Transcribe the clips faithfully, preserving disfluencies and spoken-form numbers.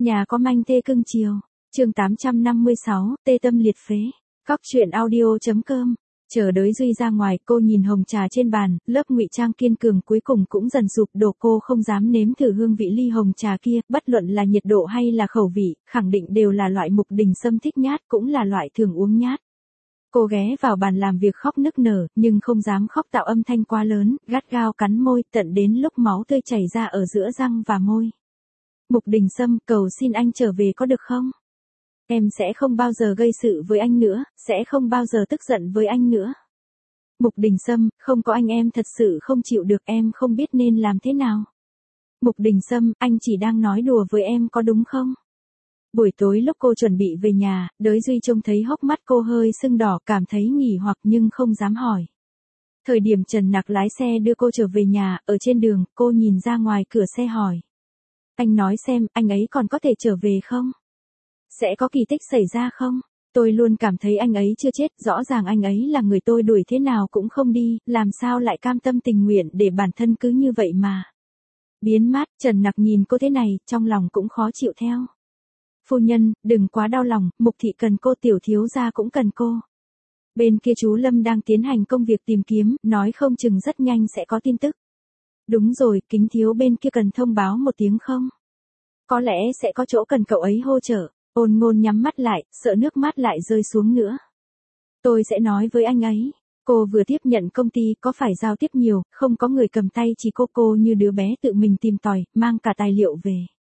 Nhà có manh tê cưng chiều. Chương tám trăm năm mươi sáu, tê tâm liệt phế. Cóc truyện audio.com. Chờ đới Duy ra ngoài, cô nhìn hồng trà trên bàn, lớp ngụy trang kiên cường cuối cùng cũng dần sụp đổ, cô không dám nếm thử hương vị ly hồng trà kia, bất luận là nhiệt độ hay là khẩu vị, khẳng định đều là loại Mục Đình Sâm thích nhát, cũng là loại thường uống nhát. Cô ghé vào bàn làm việc khóc nức nở, nhưng không dám khóc tạo âm thanh quá lớn, gắt gao cắn môi, tận đến lúc máu tươi chảy ra ở giữa răng và môi. Mục Đình Sâm, cầu xin anh trở về có được không? Em sẽ không bao giờ gây sự với anh nữa, sẽ không bao giờ tức giận với anh nữa. Mục Đình Sâm, không có anh em thật sự không chịu được, em không biết nên làm thế nào. Mục Đình Sâm, anh chỉ đang nói đùa với em có đúng không? Buổi tối lúc cô chuẩn bị về nhà, Đới Duy trông thấy hốc mắt cô hơi sưng đỏ, cảm thấy nghỉ hoặc nhưng không dám hỏi. Thời điểm Trần Nặc lái xe đưa cô trở về nhà, ở trên đường, cô nhìn ra ngoài cửa xe hỏi. Anh nói xem, anh ấy còn có thể trở về không? Sẽ có kỳ tích xảy ra không? Tôi luôn cảm thấy anh ấy chưa chết, rõ ràng anh ấy là người tôi đuổi thế nào cũng không đi, làm sao lại cam tâm tình nguyện để bản thân cứ như vậy mà. Biến mát, Trần Nặc nhìn cô thế này, trong lòng cũng khó chịu theo. Phu nhân, đừng quá đau lòng, Mục thị cần cô, tiểu thiếu gia cũng cần cô. Bên kia chú Lâm đang tiến hành công việc tìm kiếm, nói không chừng rất nhanh sẽ có tin tức. Đúng rồi, Kính thiếu bên kia cần thông báo một tiếng không? Có lẽ sẽ có chỗ cần cậu ấy hỗ trợ. Ôn Ngôn nhắm mắt lại, sợ nước mắt lại rơi xuống nữa. Tôi sẽ nói với anh ấy. Cô vừa tiếp nhận công ty, có phải giao tiếp nhiều, không có người cầm tay, chỉ cô cô như đứa bé tự mình tìm tòi, mang cả tài liệu về.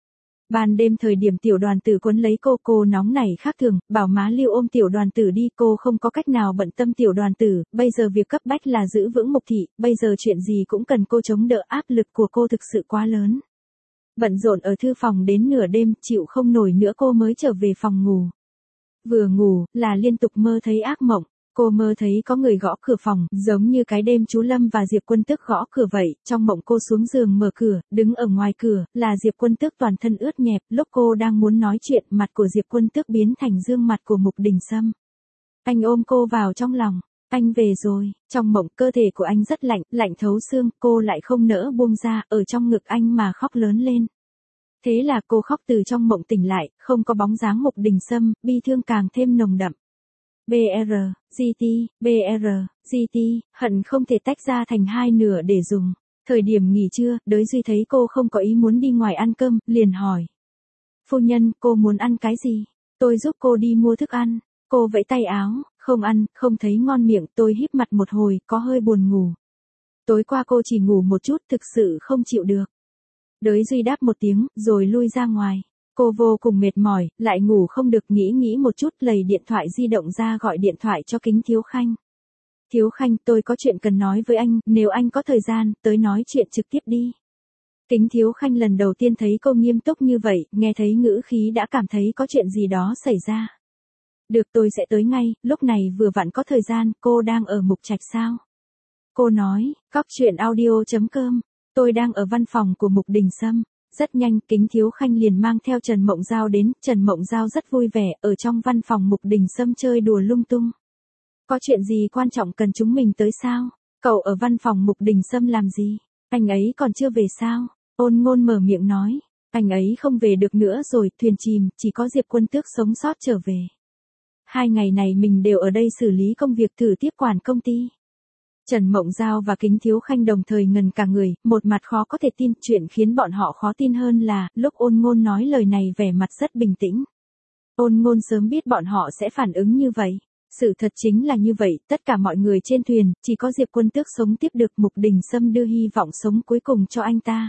Ban đêm thời điểm tiểu đoàn tử quấn lấy cô, cô nóng nảy khác thường, bảo má Lưu ôm tiểu đoàn tử đi, cô không có cách nào bận tâm tiểu đoàn tử, bây giờ việc cấp bách là giữ vững Mục thị, bây giờ chuyện gì cũng cần cô chống đỡ, áp lực của cô thực sự quá lớn. Bận rộn ở thư phòng đến nửa đêm, chịu không nổi nữa cô mới trở về phòng ngủ. Vừa ngủ, là liên tục mơ thấy ác mộng. Cô mơ thấy có người gõ cửa phòng, giống như cái đêm chú Lâm và Diệp Quân Tước gõ cửa vậy. Trong mộng cô xuống giường mở cửa, đứng ở ngoài cửa, là Diệp Quân Tước toàn thân ướt nhẹp. Lúc cô đang muốn nói chuyện, mặt của Diệp Quân Tước biến thành gương mặt của Mục Đình Sâm. Anh ôm cô vào trong lòng. Anh về rồi. Trong mộng, cơ thể của anh rất lạnh, lạnh thấu xương, cô lại không nỡ buông ra, ở trong ngực anh mà khóc lớn lên. Thế là cô khóc từ trong mộng tỉnh lại, không có bóng dáng Mục Đình Sâm, bi thương càng thêm nồng đậm. bê rờ, giê tê, bê rờ, giê tê, hận không thể tách ra thành hai nửa để dùng. Thời điểm nghỉ trưa, Đới Duy thấy cô không có ý muốn đi ngoài ăn cơm, liền hỏi. Phu nhân, cô muốn ăn cái gì? Tôi giúp cô đi mua thức ăn. Cô vẫy tay áo, không ăn, không thấy ngon miệng, tôi híp mặt một hồi, có hơi buồn ngủ. Tối qua cô chỉ ngủ một chút, thực sự không chịu được. Đới Duy đáp một tiếng, rồi lui ra ngoài. Cô vô cùng mệt mỏi, lại ngủ không được, nghĩ nghĩ một chút, lấy điện thoại di động ra gọi điện thoại cho Kính Thiếu Khanh. Thiếu Khanh, tôi có chuyện cần nói với anh, nếu anh có thời gian, tới nói chuyện trực tiếp đi. Kính Thiếu Khanh lần đầu tiên thấy cô nghiêm túc như vậy, nghe thấy ngữ khí đã cảm thấy có chuyện gì đó xảy ra. Được, tôi sẽ tới ngay, lúc này vừa vặn có thời gian, cô đang ở Mục Trạch sao? Cô nói, cóc truyện audio.com, tôi đang ở văn phòng của Mục Đình Sâm. Rất nhanh, Kính Thiếu Khanh liền mang theo Trần Mộng Giao đến, Trần Mộng Giao rất vui vẻ, ở trong văn phòng Mục Đình Sâm chơi đùa lung tung. Có chuyện gì quan trọng cần chúng mình tới sao? Cậu ở văn phòng Mục Đình Sâm làm gì? Anh ấy còn chưa về sao? Ôn Ngôn mở miệng nói, anh ấy không về được nữa rồi, thuyền chìm, chỉ có Diệp Quân Tước sống sót trở về. Hai ngày này mình đều ở đây xử lý công việc, thử tiếp quản công ty. Trần Mộng Giao và Kính Thiếu Khanh đồng thời ngần cả người, một mặt khó có thể tin, chuyện khiến bọn họ khó tin hơn là, lúc Ôn Ngôn nói lời này vẻ mặt rất bình tĩnh. Ôn Ngôn sớm biết bọn họ sẽ phản ứng như vậy. Sự thật chính là như vậy, tất cả mọi người trên thuyền, chỉ có Diệp Quân Tước sống tiếp được, Mục Đình Sâm đưa hy vọng sống cuối cùng cho anh ta.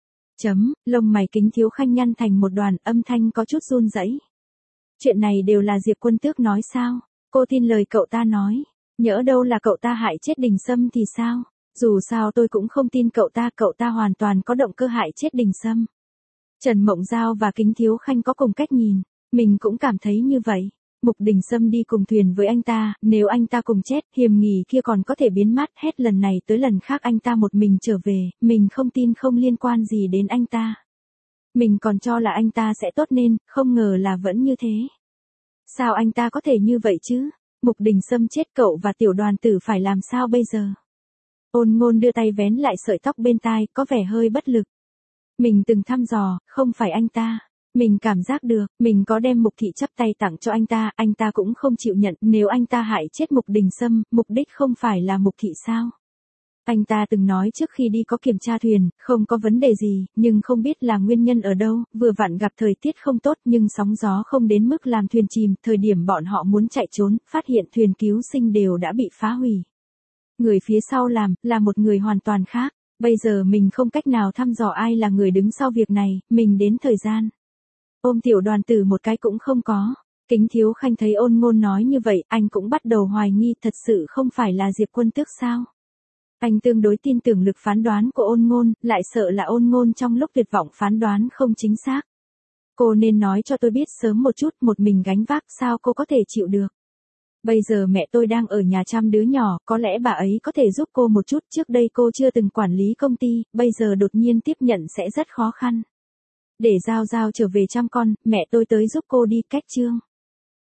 Chấm, lông mày Kính Thiếu Khanh nhăn thành một đoàn, âm thanh có chút run rẩy. Chuyện này đều là Diệp Quân Tước nói sao? Cô tin lời cậu ta nói. Nhỡ đâu là cậu ta hại chết Đình Sâm thì sao? Dù sao tôi cũng không tin cậu ta, cậu ta hoàn toàn có động cơ hại chết Đình Sâm. Trần Mộng Giao và Kính Thiếu Khanh có cùng cách nhìn, mình cũng cảm thấy như vậy. Mục Đình Sâm đi cùng thuyền với anh ta, nếu anh ta cùng chết, hiểm nghi kia còn có thể biến mất, hết lần này tới lần khác anh ta một mình trở về, mình không tin không liên quan gì đến anh ta. Mình còn cho là anh ta sẽ tốt nên, không ngờ là vẫn như thế. Sao anh ta có thể như vậy chứ? Mục Đình Sâm chết, cậu và tiểu đoàn tử phải làm sao bây giờ? Ôn Ngôn đưa tay vén lại sợi tóc bên tai, có vẻ hơi bất lực. Mình từng thăm dò, không phải anh ta. Mình cảm giác được, mình có đem Mục Thị chắp tay tặng cho anh ta, anh ta cũng không chịu nhận, nếu anh ta hại chết Mục Đình Sâm, mục đích không phải là Mục Thị sao? Anh ta từng nói trước khi đi có kiểm tra thuyền, không có vấn đề gì, nhưng không biết là nguyên nhân ở đâu, vừa vặn gặp thời tiết không tốt nhưng sóng gió không đến mức làm thuyền chìm, thời điểm bọn họ muốn chạy trốn, phát hiện thuyền cứu sinh đều đã bị phá hủy. Người phía sau làm, là một người hoàn toàn khác, bây giờ mình không cách nào thăm dò ai là người đứng sau việc này, mình đến thời gian. Ôm Tiểu Đoàn Tử một cái cũng không có. Kính Thiếu Khanh thấy Ôn Ngôn nói như vậy, anh cũng bắt đầu hoài nghi thật sự không phải là Diệp Quân Tước sao. Anh tương đối tin tưởng lực phán đoán của Ôn Ngôn, lại sợ là Ôn Ngôn trong lúc tuyệt vọng phán đoán không chính xác. Cô nên nói cho tôi biết sớm một chút, một mình gánh vác sao cô có thể chịu được. Bây giờ mẹ tôi đang ở nhà chăm đứa nhỏ, có lẽ bà ấy có thể giúp cô một chút, trước đây cô chưa từng quản lý công ty, bây giờ đột nhiên tiếp nhận sẽ rất khó khăn. Để Giao Giao trở về chăm con, mẹ tôi tới giúp cô đi, cách chương.